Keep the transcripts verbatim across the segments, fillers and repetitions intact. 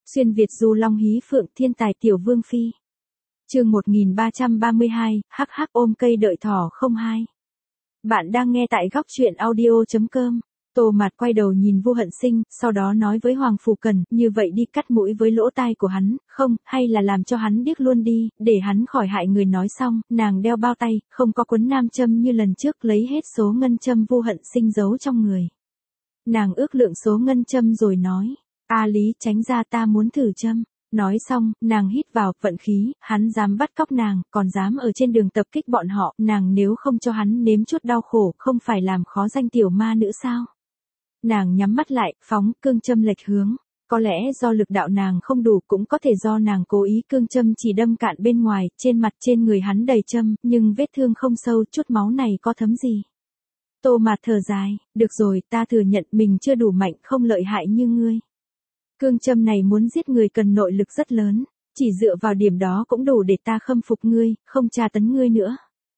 Xuyên Việt du long hí phượng thiên tài tiểu vương phi. Chương một nghìn ba trăm ba mươi hai, hắc hắc ôm cây đợi thỏ không hai. Bạn đang nghe tại góc truyện audio chấm com. Tô Mạt quay đầu nhìn Vu Hận Sinh, sau đó nói với Hoàng Phủ Cần, như vậy đi cắt mũi với lỗ tai của hắn, không, hay là làm cho hắn điếc luôn đi, để hắn khỏi hại người. Nói xong, nàng đeo bao tay, không có quấn nam châm như lần trước, lấy hết số ngân châm Vu Hận Sinh giấu trong người. Nàng ước lượng số ngân châm rồi nói, A Lý tránh ra, ta muốn thử châm. Nói xong, nàng hít vào, vận khí, hắn dám bắt cóc nàng, còn dám ở trên đường tập kích bọn họ, nàng nếu không cho hắn nếm chút đau khổ, không phải làm khó danh tiểu ma nữ sao? Nàng nhắm mắt lại, phóng, cương châm lệch hướng. Có lẽ do lực đạo nàng không đủ, cũng có thể do nàng cố ý, cương châm chỉ đâm cạn bên ngoài, trên mặt trên người hắn đầy châm, nhưng vết thương không sâu, chút máu này có thấm gì. Tô Mạt thở dài, được rồi, ta thừa nhận mình chưa đủ mạnh, không lợi hại như ngươi. Cương châm này muốn giết người cần nội lực rất lớn, chỉ dựa vào điểm đó cũng đủ để ta khâm phục ngươi, không tra tấn ngươi nữa.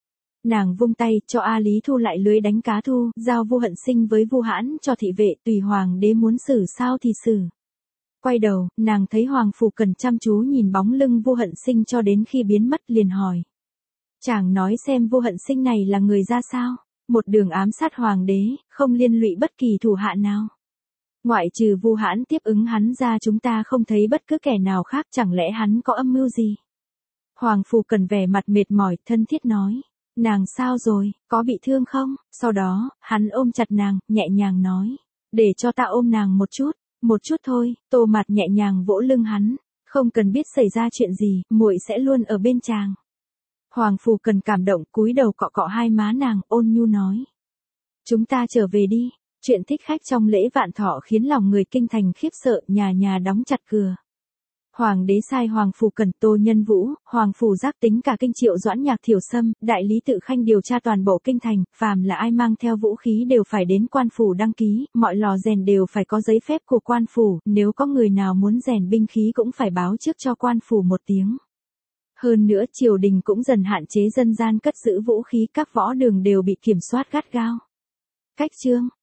Nàng vung tay, cho A Lý thu lại lưới đánh cá thu, giao Vu Hận Sinh với Vu Hãn cho thị vệ, tùy hoàng đế muốn xử sao thì xử. Quay đầu, nàng thấy Hoàng Phủ Cần chăm chú nhìn bóng lưng Vu Hận Sinh cho đến khi biến mất, liền hỏi. Chàng nói xem Vu Hận Sinh này là người ra sao? Một đường ám sát hoàng đế, không liên lụy bất kỳ thủ hạ nào. Ngoại trừ Vu Hãn tiếp ứng hắn ra, chúng ta không thấy bất cứ kẻ nào khác, chẳng lẽ hắn có âm mưu gì? Hoàng Phủ Cần vẻ mặt mệt mỏi, thân thiết nói. Nàng sao rồi, có bị thương không? Sau đó, hắn ôm chặt nàng, nhẹ nhàng nói. Để cho ta ôm nàng một chút, một chút thôi. Tô Mạt nhẹ nhàng vỗ lưng hắn. Không cần biết xảy ra chuyện gì, muội sẽ luôn ở bên chàng. Hoàng Phủ Cần cảm động, cúi đầu cọ cọ hai má nàng, ôn nhu nói. Chúng ta trở về đi. Chuyện thích khách trong lễ vạn thọ khiến lòng người kinh thành khiếp sợ, nhà nhà đóng chặt cửa. Hoàng đế sai Hoàng Phủ Cần, Tô Nhân Vũ, Hoàng Phủ Giác tính cả kinh Triệu Doãn Nhạc Thiểu Sâm, đại lý Tự Khanh điều tra toàn bộ kinh thành, phàm là ai mang theo vũ khí đều phải đến quan phủ đăng ký, mọi lò rèn đều phải có giấy phép của quan phủ, nếu có người nào muốn rèn binh khí cũng phải báo trước cho quan phủ một tiếng. Hơn nữa triều đình cũng dần hạn chế dân gian cất giữ vũ khí, các võ đường đều bị kiểm soát gắt gao. Cách chương